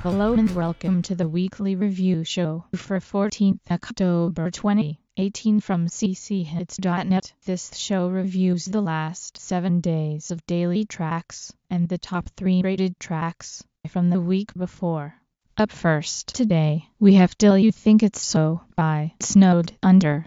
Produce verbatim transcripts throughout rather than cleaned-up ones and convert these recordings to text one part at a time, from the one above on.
Hello and welcome to the weekly review show for fourteenth October twenty eighteen from c c hits dot net. This show reviews the last seven days of daily tracks and the top three rated tracks from the week before. Up first today, we have Till You Think It's So by Snowed Under.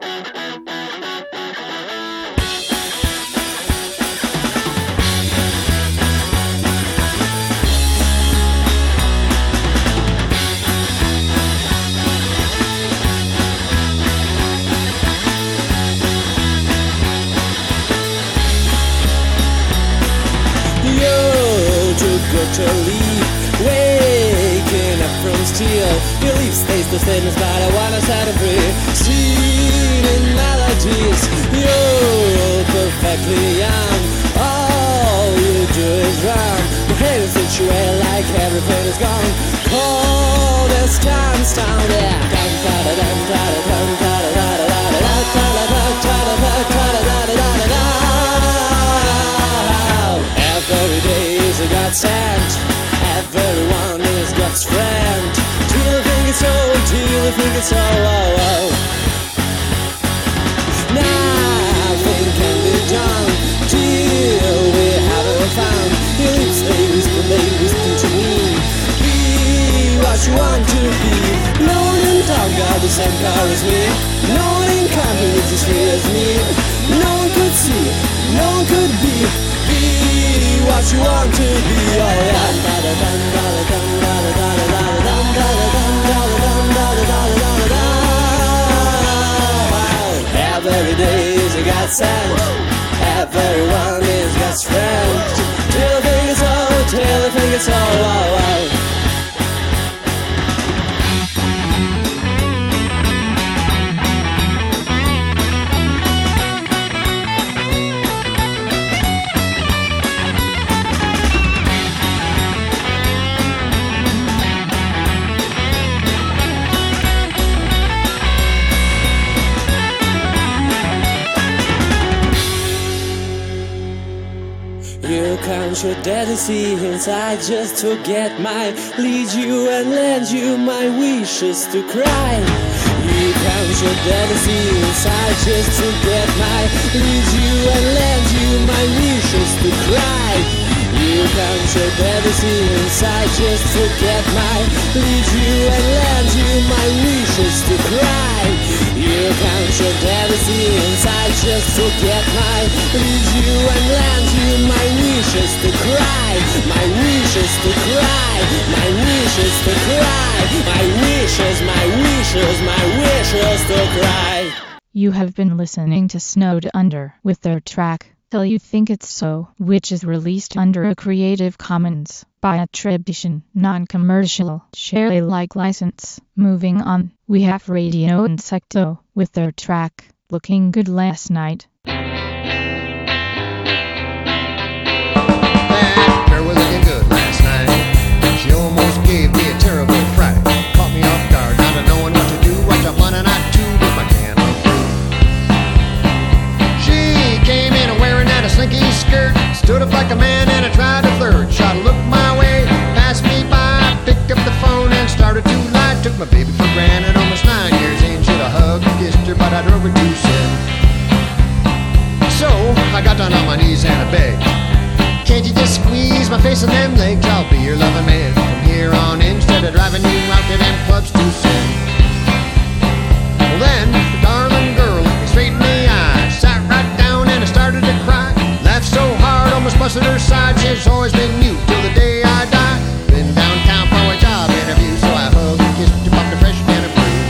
To leave, waking up from steel. Your leaf stays the same as but I wanna set it free. Singing melodies, you're perfectly young. All you do is run. Your head is situated like everything is gone. Cold as time's down there. Dum da da dum da da dum da da da da da da da da da da da da da. Every day is a godsend. Everyone is God's friend. Till you think it's so, till you think it's so. Oh, oh. Nothing can be done till we have it found. Your lips, they whisper, they whisper to me. Be what you want to be. No one in town got the same car as me. No one in country is as free as me. No one could see, no one could be. Be what you want to be, oh yeah. Every day is a godsend. Everyone is God's friend. Till the thing is all, till the thing is all, oh, oh. You count your delicacy inside just to get my lead you and lend you my wishes to cry. You count your delicacy inside just to get my lead you and lend you my wishes to cry. You count your delicacy inside just to get my lead you and lend you my wishes to cry. You count your delicacy inside just to get my lead you and lend you my wishes to cry. My wishes to cry. My wishes to cry. My wishes, my wishes, my wishes to cry. You have been listening to Snowed Under with their track Till You Think It's So, which is released under a Creative Commons by attribution, non-commercial, share Alike license. Moving on, we have Radio Insecto with their track Looking Good Last Night. That girl was looking good last night. She almost gave me a terrible fright. Caught me off guard, not knowing what to do. What I'm running out to with my can of fruit. She came in wearing that a slinky skirt. Stood up like a man and I tried to flirt. Shot a look my way, passed me by. Picked up the phone and started to lie. Took my baby for granted, almost nine years in. Should have hugged and kissed her, but I drove her too soon. So I got down on my knees and I begged, can't you just squeeze my face and them legs? I'll be your loving man from here on in, instead of driving you out to them clubs too soon. Well then, the darling girl looked me straight in the eye, sat right down and I started to cry. Laughed so hard, almost busted her side. She's always been you till the day I die. Been downtown for a job interview, so I hugged and kissed her, popped a fresh can of brew.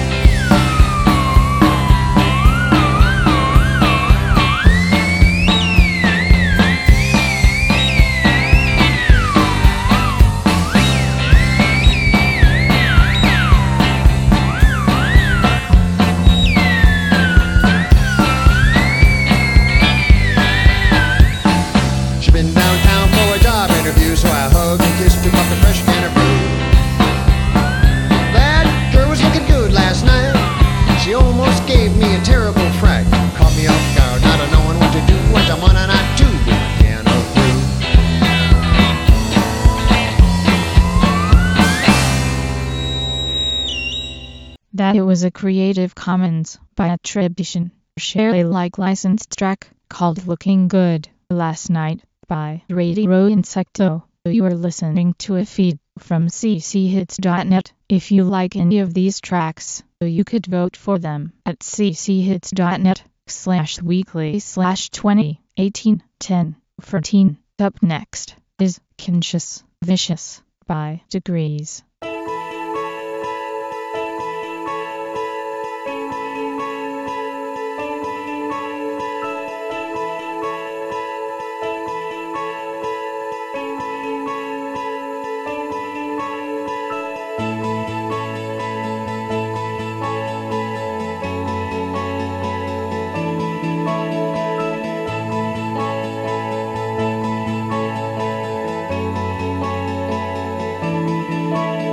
that it was a Creative Commons by attribution, share Alike licensed track called Looking Good Last Night by Radio Insecto. You are listening to a feed from c c hits dot net. If you like any of these tracks, you could vote for them at c c hits dot net slash weekly slash twenty eighteen ten fourteen. Up next is Conscious Vicious by Degrees. Thank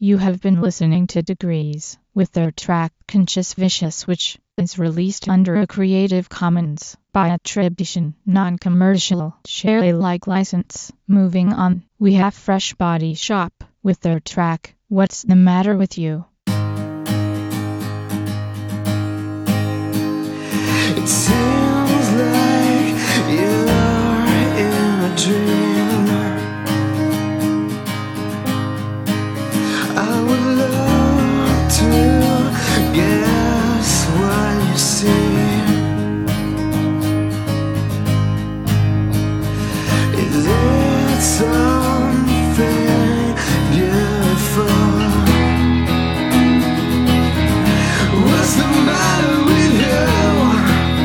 You have been listening to Degrees with their track Conscious Vicious, which is released under a Creative Commons by attribution, non-commercial, share Alike license. Moving on, we have Fresh Body Shop with their track What's the Matter with You? It seems like you're in a dream. I would love to guess what you see. Is it something beautiful? What's the matter with you?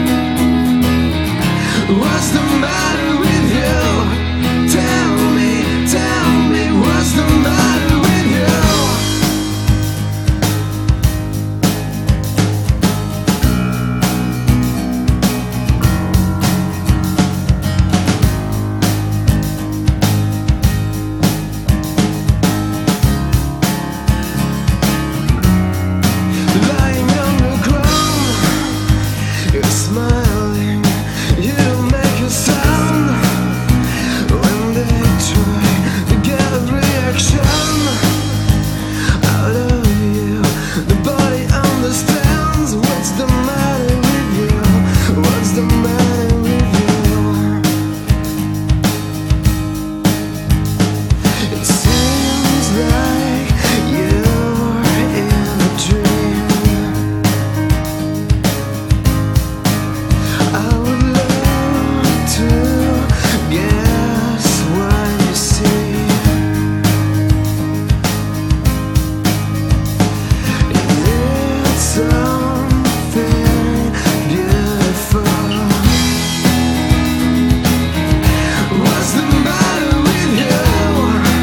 What's the matter with you? Tell me, tell me, what's the matter with you? Lying on the ground, you're smiling. You don't make a sound when they try to get a reaction out of you. The body understands. What's the matter with you? What's the matter with you? It seems like you're in a dream. I would love to guess what you see. Is it something beautiful? What's the matter with you?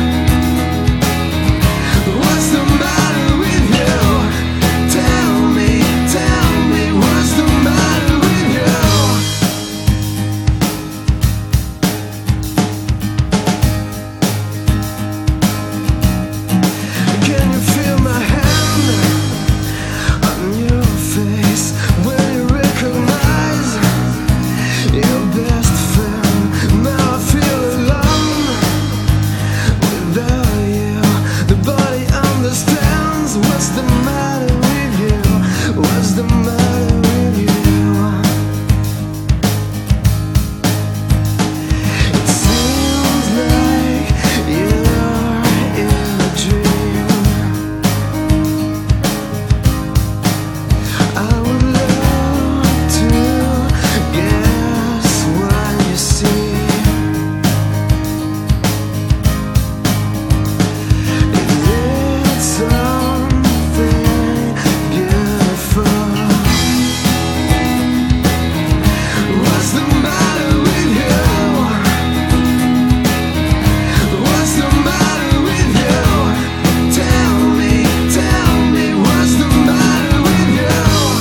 What's the matter with you? Tell me, tell me, what's the matter with you? Can you feel my hand on your face when you recognize your best friend? Now I feel alone without you. The body understands. What's the matter with you? What's the matter with you? It seems like you're in a dream. I would love to guess what you see. Is it something beautiful? What's the matter with you? What's the matter with you? Tell me, tell me, what's the matter with you?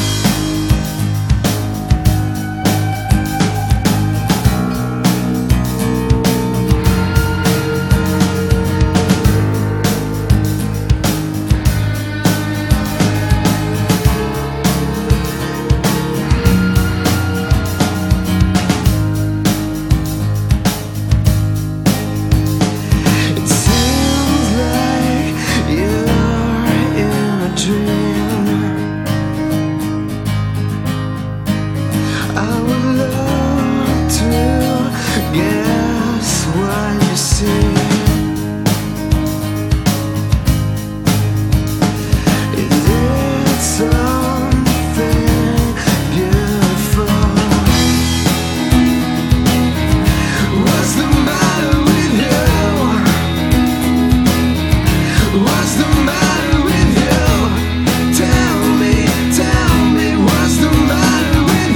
It seems like you're in a dream. I would love to guess what you see. Is it something beautiful? What's the matter with you? What's the matter with you? Tell me, tell me, what's the matter with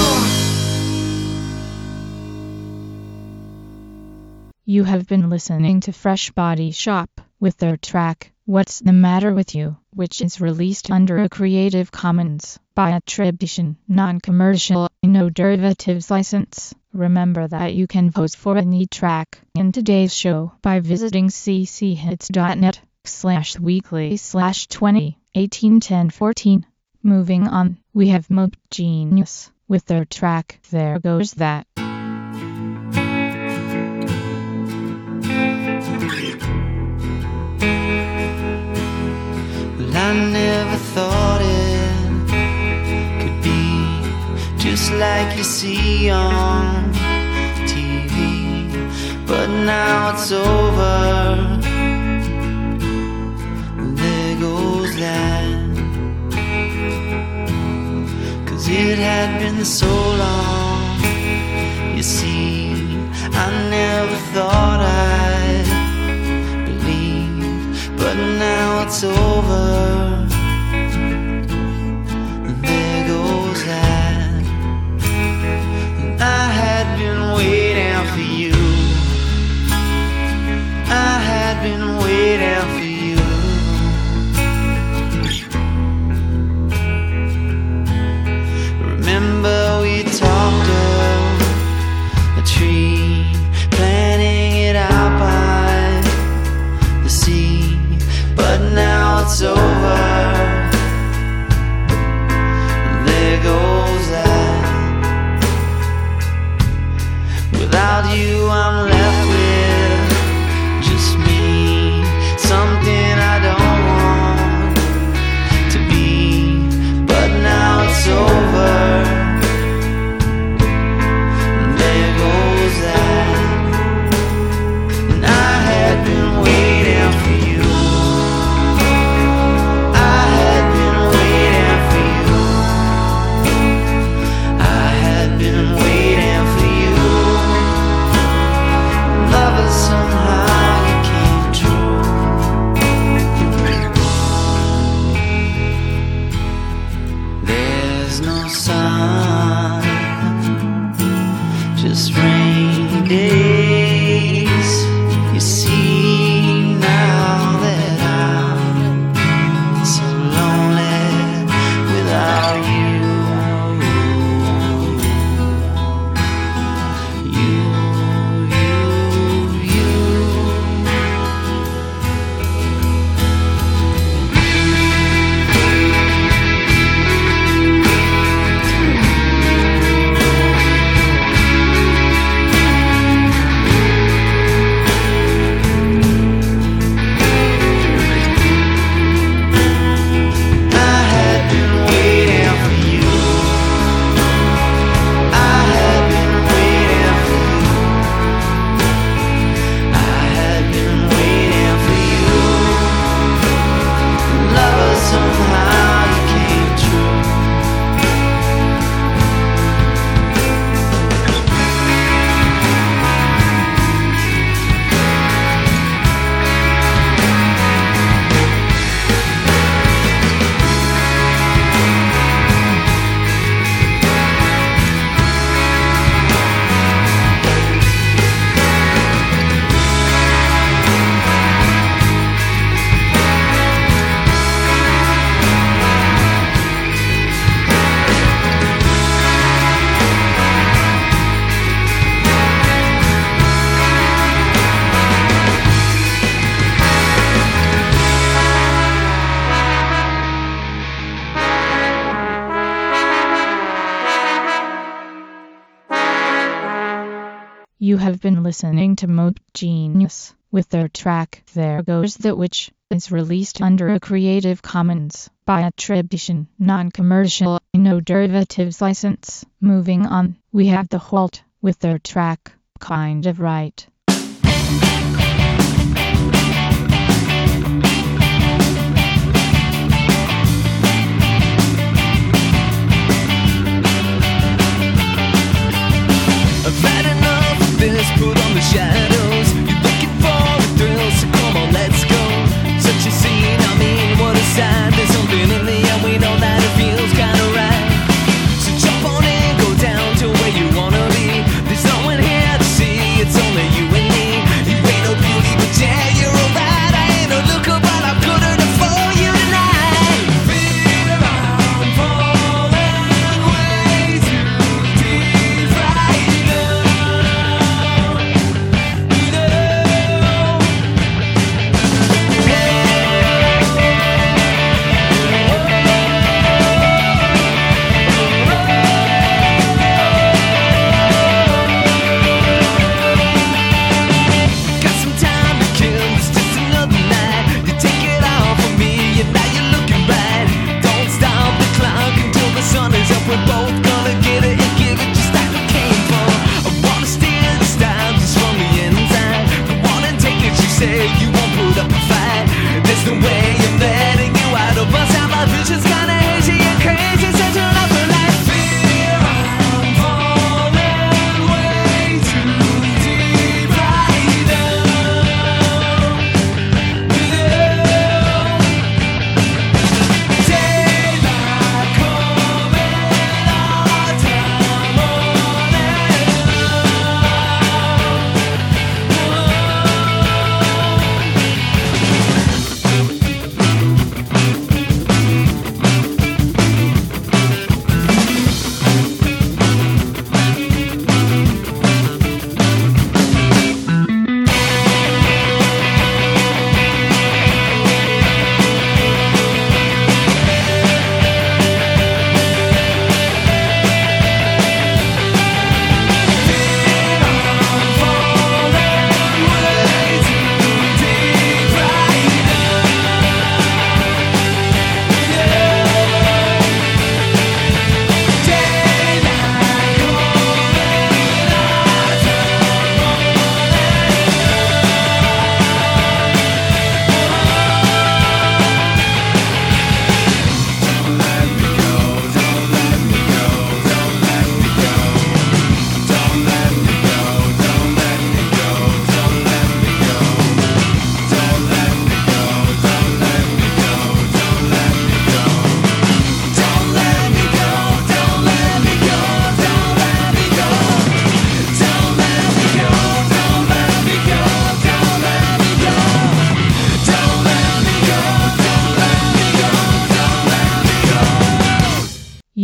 you? You have been listening to Fresh Body Shop with their track What's the Matter with You, which is released under a Creative Commons by attribution, non-commercial, no derivatives license. Remember that you can vote for any track in today's show by visiting c c hits dot net. slash weekly slash twenty eighteen ten fourteen. Moving on, we have Mope Genius with their track There Goes That. Well, I never thought it could be just like you see on T V, but now it's over. There goes that. It had been so long, you see, I never thought I'd believe, but now it's over, and there goes that. And I had been waiting for you, I had been waiting for you. Remember we talked of a tree, planting it out by the sea, but now it's over, there goes that. Without you I'm left with just me, something I don't want to be, but now it's over. You have been listening to Mope Genius with their track There Goes That, which is released under a Creative Commons by attribution, non-commercial, no derivatives license. Moving on, we have The Halt with their track Kind of Right. I've had enough of this, put on the shadows. You're looking for a thrill, so come on, let's go. Such a scene, I mean, what a sight. There's something in the air, we know that it feels kinda right. So jump on in, go down to where you wanna be. There's no one here to see, it's only you and me. You ain't no beauty, but yeah, you're alright. I ain't no looker, but I'm good enough for you tonight. Feel around, falling way too deep right now.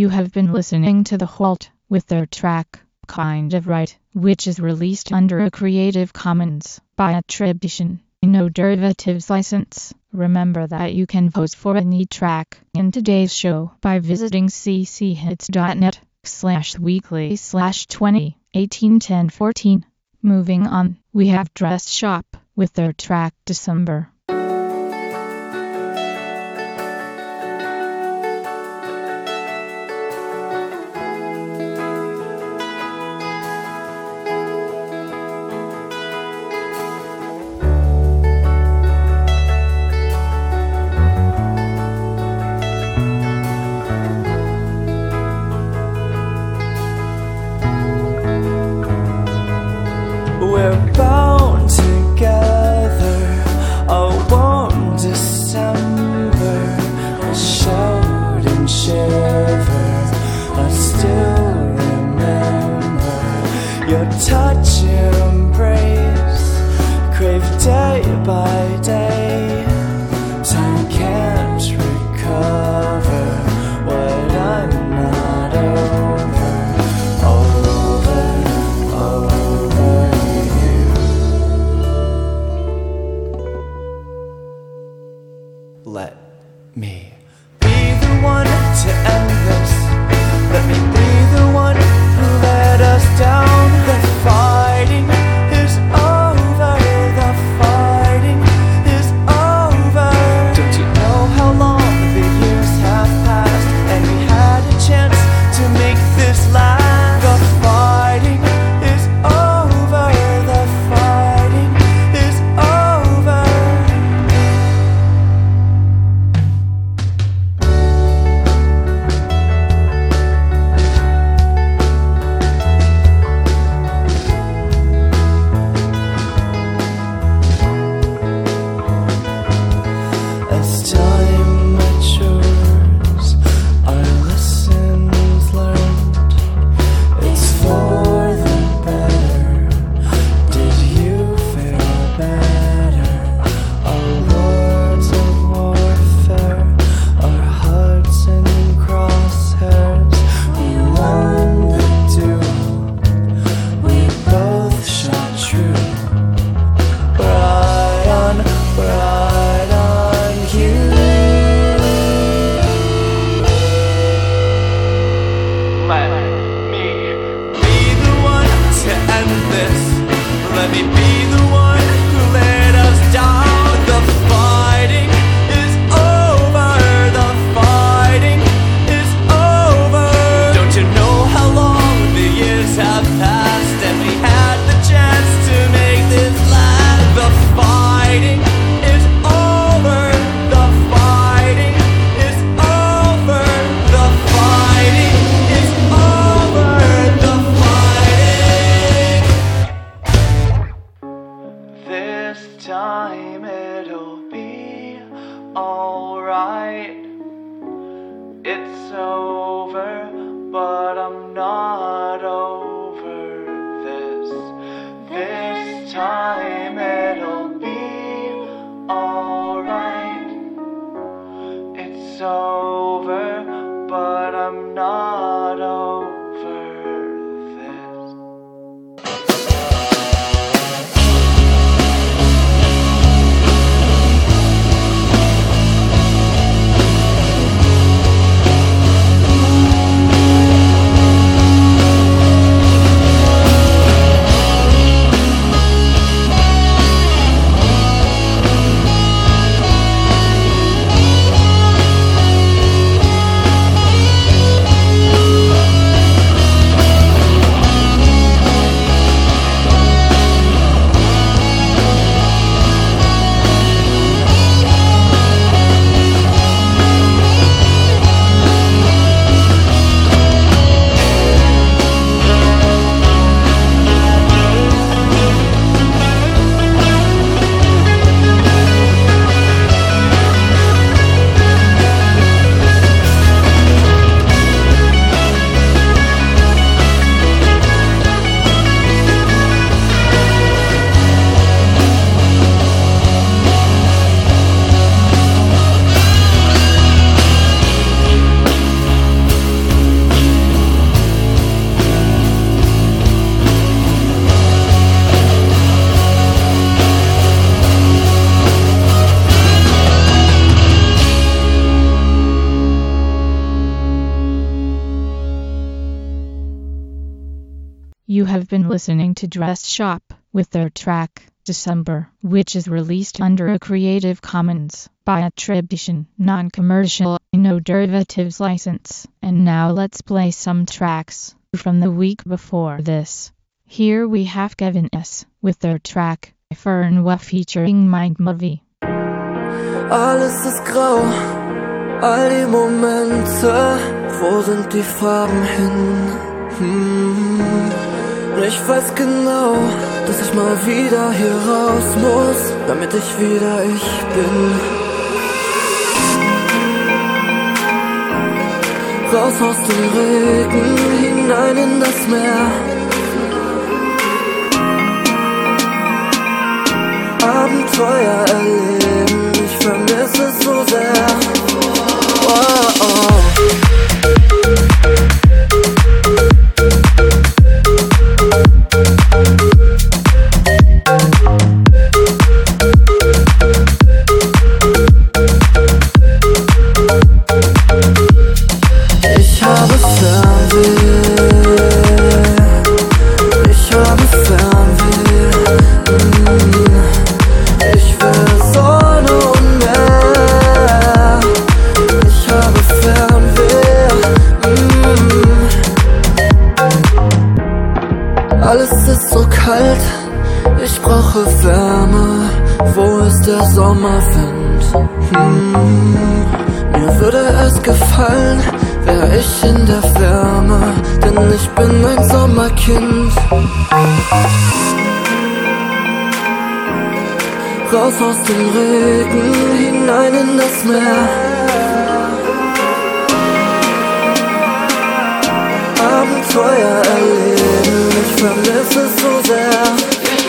You have been listening to The Halt with their track, Kind of Right, which is released under a Creative Commons by attribution, no derivatives license. Remember that you can vote for any track in today's show by visiting cchits.net slash weekly slash 20 18 10 14. Moving on, we have Dress Shop with their track December. We're bound together, a warm December, a shout and shiver. I still remember your touch and embrace, crave day by day. Time can't recover what I'm not over. Let me be the one to end this. Let me be the one who let us down. The fighting is over. The fighting is over. Don't you know how long the years have passed and we had a chance to make this last? The fighting is over. The fighting is over. As time matures, our lessons learned, it's for the better. Did you feel better? Our words of warfare, our hearts in crosshairs. We won the duel, we both shot true. Right on, right on cue. Let me be the one to end this. Let me be the one who let us down. The fighting is over. The fighting is over. Don't you know how long the years have passed and we had the chance to make this last? The fighting is over. The fighting is over. The fighting is over. The fighting. This time it'll be alright. It's over, but I'm not over this. This time it'll be alright. It's over, but I'm not over this. You have been listening to Dress Shop with their track December, which is released under a Creative Commons by attribution, non-commercial, no derivatives license. And now let's play some tracks from the week before this. Here we have Kevin S. with their track Fernwa featuring Mind Movie. Alles ist grau, all die Momente, wo sind die Farben hin? Hm. Ich weiß genau, dass ich mal wieder hier raus muss, damit ich wieder ich bin. Raus aus dem Regen, hinein in das Meer. Abenteuer erleben, ich vermisse es so sehr. Oh, oh. Ich habe Fernweh, ich habe Fernweh, mm. Ich will Sonne und Meer, ich habe Fernweh, mm. Alles ist so kalt, ich brauche Wärme, wo ist der Sommerwind? Hm. Mir würde es gefallen, wär ich in der Wärme, denn ich bin ein Sommerkind. Raus aus dem Regen, hinein in das Meer. Abenteuer erleben, ich vermisse es so sehr.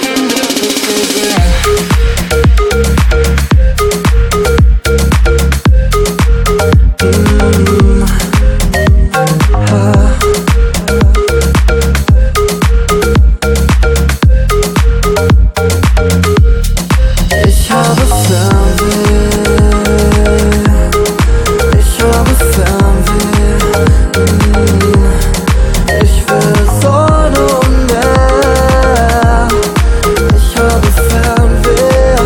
Ich habe Fernweh, ich habe Fernweh, ich will Sonne und Meer, ich habe Fernweh,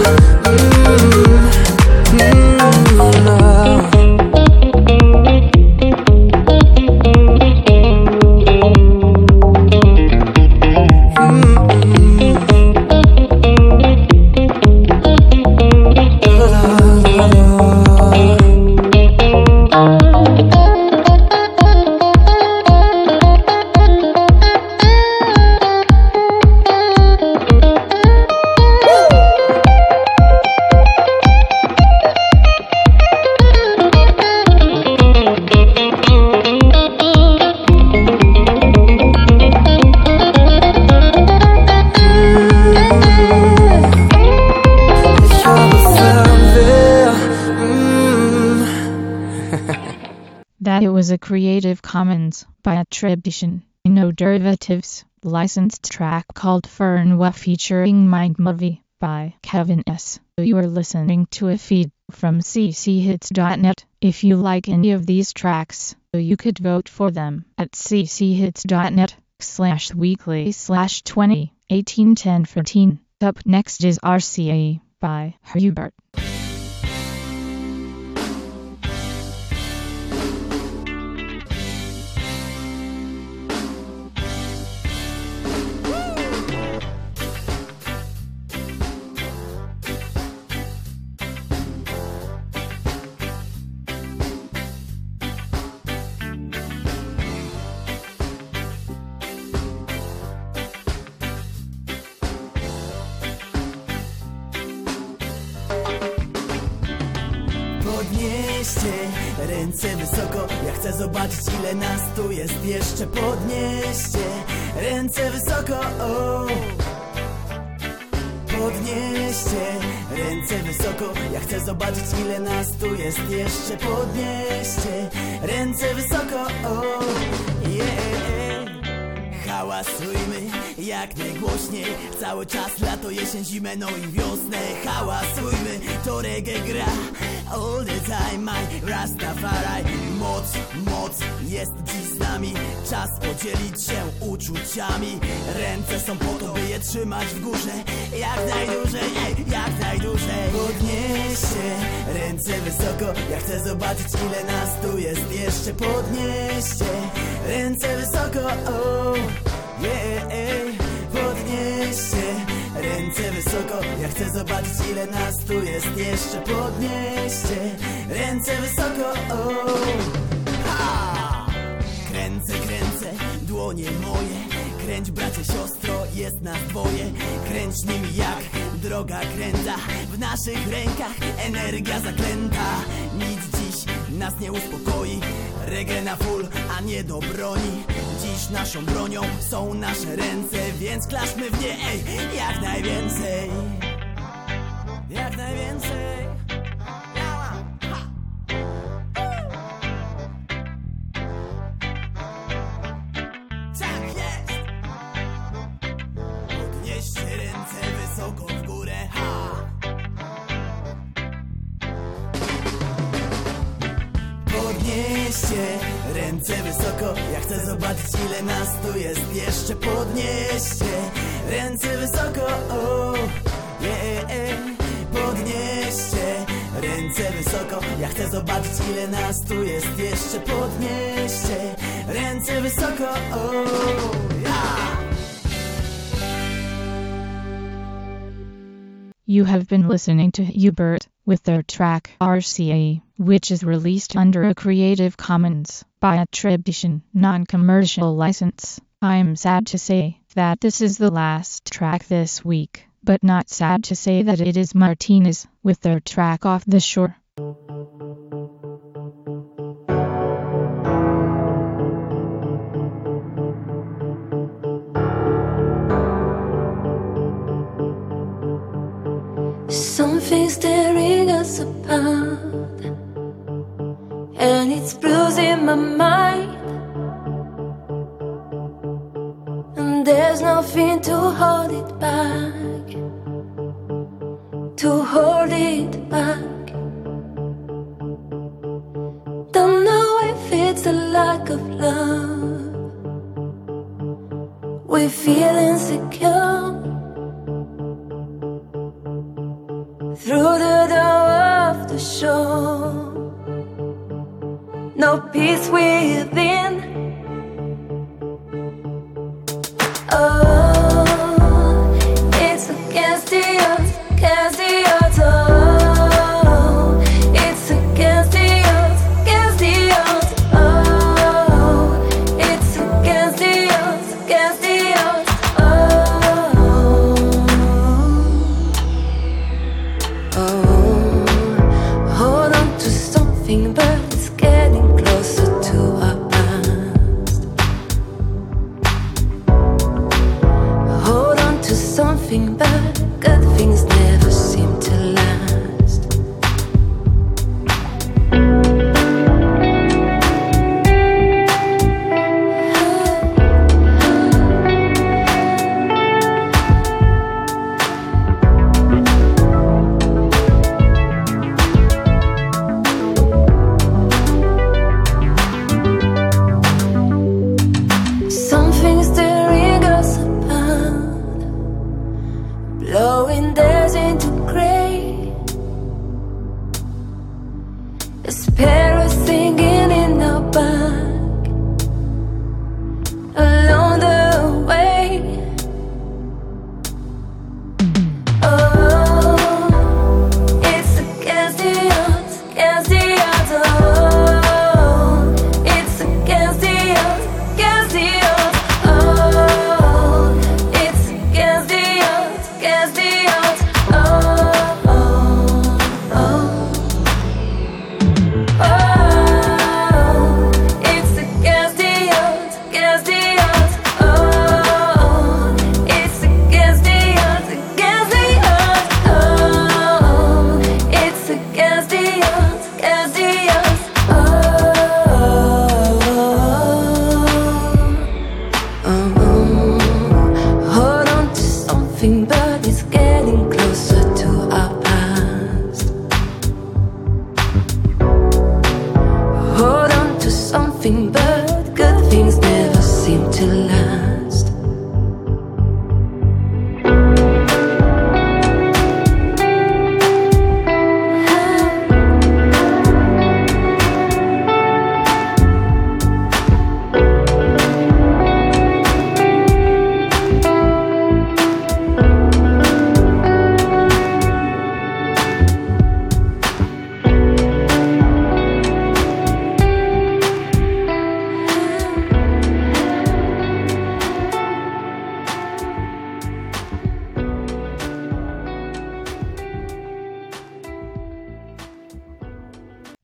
That it was a Creative Commons by attribution, no derivatives, licensed track called Fernwa featuring Mind Movie by Kevin S. You are listening to a feed from c c hits dot net. If you like any of these tracks, you could vote for them at c c hits dot net slash weekly slash twenty eighteen ten fourteen. Up next is R C A by Hubert. Podnieście ręce wysoko, ja chcę zobaczyć ile nas tu jest jeszcze. Podnieście ręce wysoko, o. Podnieście ręce wysoko, ja chcę zobaczyć ile nas tu jest jeszcze. Podnieście ręce wysoko, o. Yeah. Hałasujmy jak najgłośniej, cały czas lato, jesień, zimę, no i wiosnę. Hałasujmy, to reggae gra, all the time, my Rastafari. Moc, moc jest dziś z nami, czas podzielić się uczuciami. Ręce są po to, by je trzymać w górze, jak najdłużej, ej, jak najdłużej. Podnieście ręce wysoko, ja chcę zobaczyć, ile nas tu jest jeszcze. Podnieście ręce wysoko, oh, yeah, ej. Podnieście ręce wysoko, ja chcę zobaczyć, ile nas tu jest jeszcze. Podnieście ręce wysoko, oh. Ha! Kręcę, kręcę, dłonie moje. Kręć, bracie, siostro, jest nas dwoje. Kręć nimi jak droga kręta. W naszych rękach energia zaklęta. Nic dziś nas nie uspokoi. Reggae na full, a nie do broni. Dziś naszą bronią są nasze ręce, więc klaszmy w nie, ej, jak najwięcej. Jak najwięcej. Tak jest. Podnieście ręce wysoko w górę, ha. Podnieście ręce wysoko, ja chcę zobaczyć, ile nas tu jest jeszcze. Podnieście ręce wysoko, oh, yeah. Podnieście ręce wysoko, ja chcę zobaczyć, ile nas tu jest jeszcze. Podnieście ręce wysoko, oh, yeah. You have been listening to Hubert with their track R C A, which is released under a Creative Commons by attribution, non-commercial license. I'm sad to say that this is the last track this week, but not sad to say that it is Martinez with their track Off the Shore. Something's tearing us apart, and it's bruising my mind, and there's nothing to hold it back, to hold it back. Don't know if it's a lack of love, we feel insecure. Through the door of the shore, no peace within. Oh, it's against the odds, against the odds. Oh, it's against the odds, against the odds. Oh, it's against the odds, against the odds. But it's getting closer to our past. Hold on to something, but good things never seem to last. Blowing days into grey, a sparrow singing in our back along the way. Oh, it's against the odds, against the odds. Oh, it's against the odds, against the odds. Oh, it's against the odds, against the odds. Oh, oh, oh. Oh, it's against the odds, against the odds. Oh, it's against the odds, against the odds. Oh, it's against the odds, against the odds. Oh, oh. Hold on to something, but it's getting closer to our past.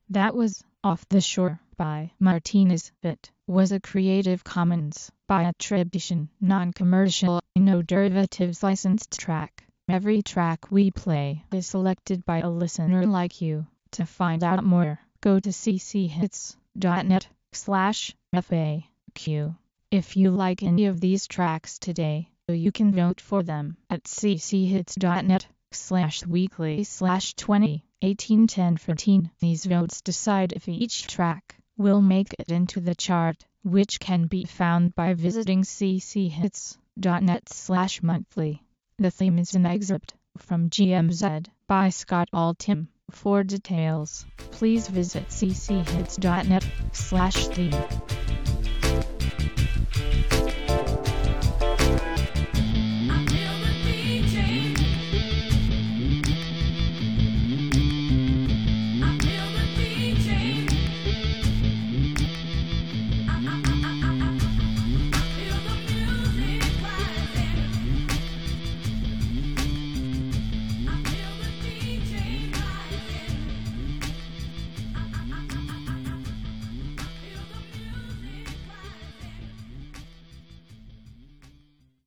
That was Off the Shore by Martinez. It was a Creative Commons by attribution, non-commercial, no derivatives licensed track. Every track we play is selected by a listener like you. To find out more, go to cchits.net slash FAQ. If you like any of these tracks today, you can vote for them at cchits.net slash weekly slash 20 18 10 fourteen. These votes decide if each track will make it into the chart, which can be found by visiting cchits.net slash monthly. The theme is an excerpt from G M Z by Scott Altham. For details, please visit cchits.net slash theme.